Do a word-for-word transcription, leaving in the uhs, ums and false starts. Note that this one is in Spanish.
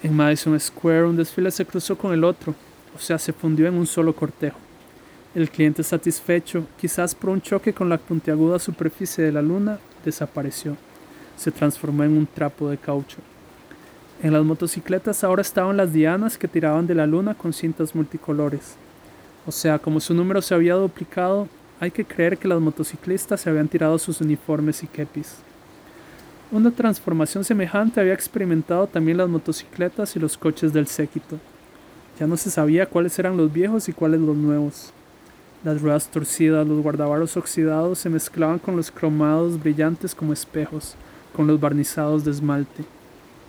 En Madison Square un desfile se cruzó con el otro, o sea, se fundió en un solo cortejo. El cliente satisfecho, quizás por un choque con la puntiaguda superficie de la luna, desapareció. Se transformó en un trapo de caucho. En las motocicletas ahora estaban las dianas que tiraban de la luna con cintas multicolores. O sea, como su número se había duplicado, hay que creer que las motociclistas se habían tirado sus uniformes y kepis. Una transformación semejante había experimentado también las motocicletas y los coches del séquito. Ya no se sabía cuáles eran los viejos y cuáles los nuevos. Las ruedas torcidas, los guardabarros oxidados se mezclaban con los cromados brillantes como espejos, con los barnizados de esmalte.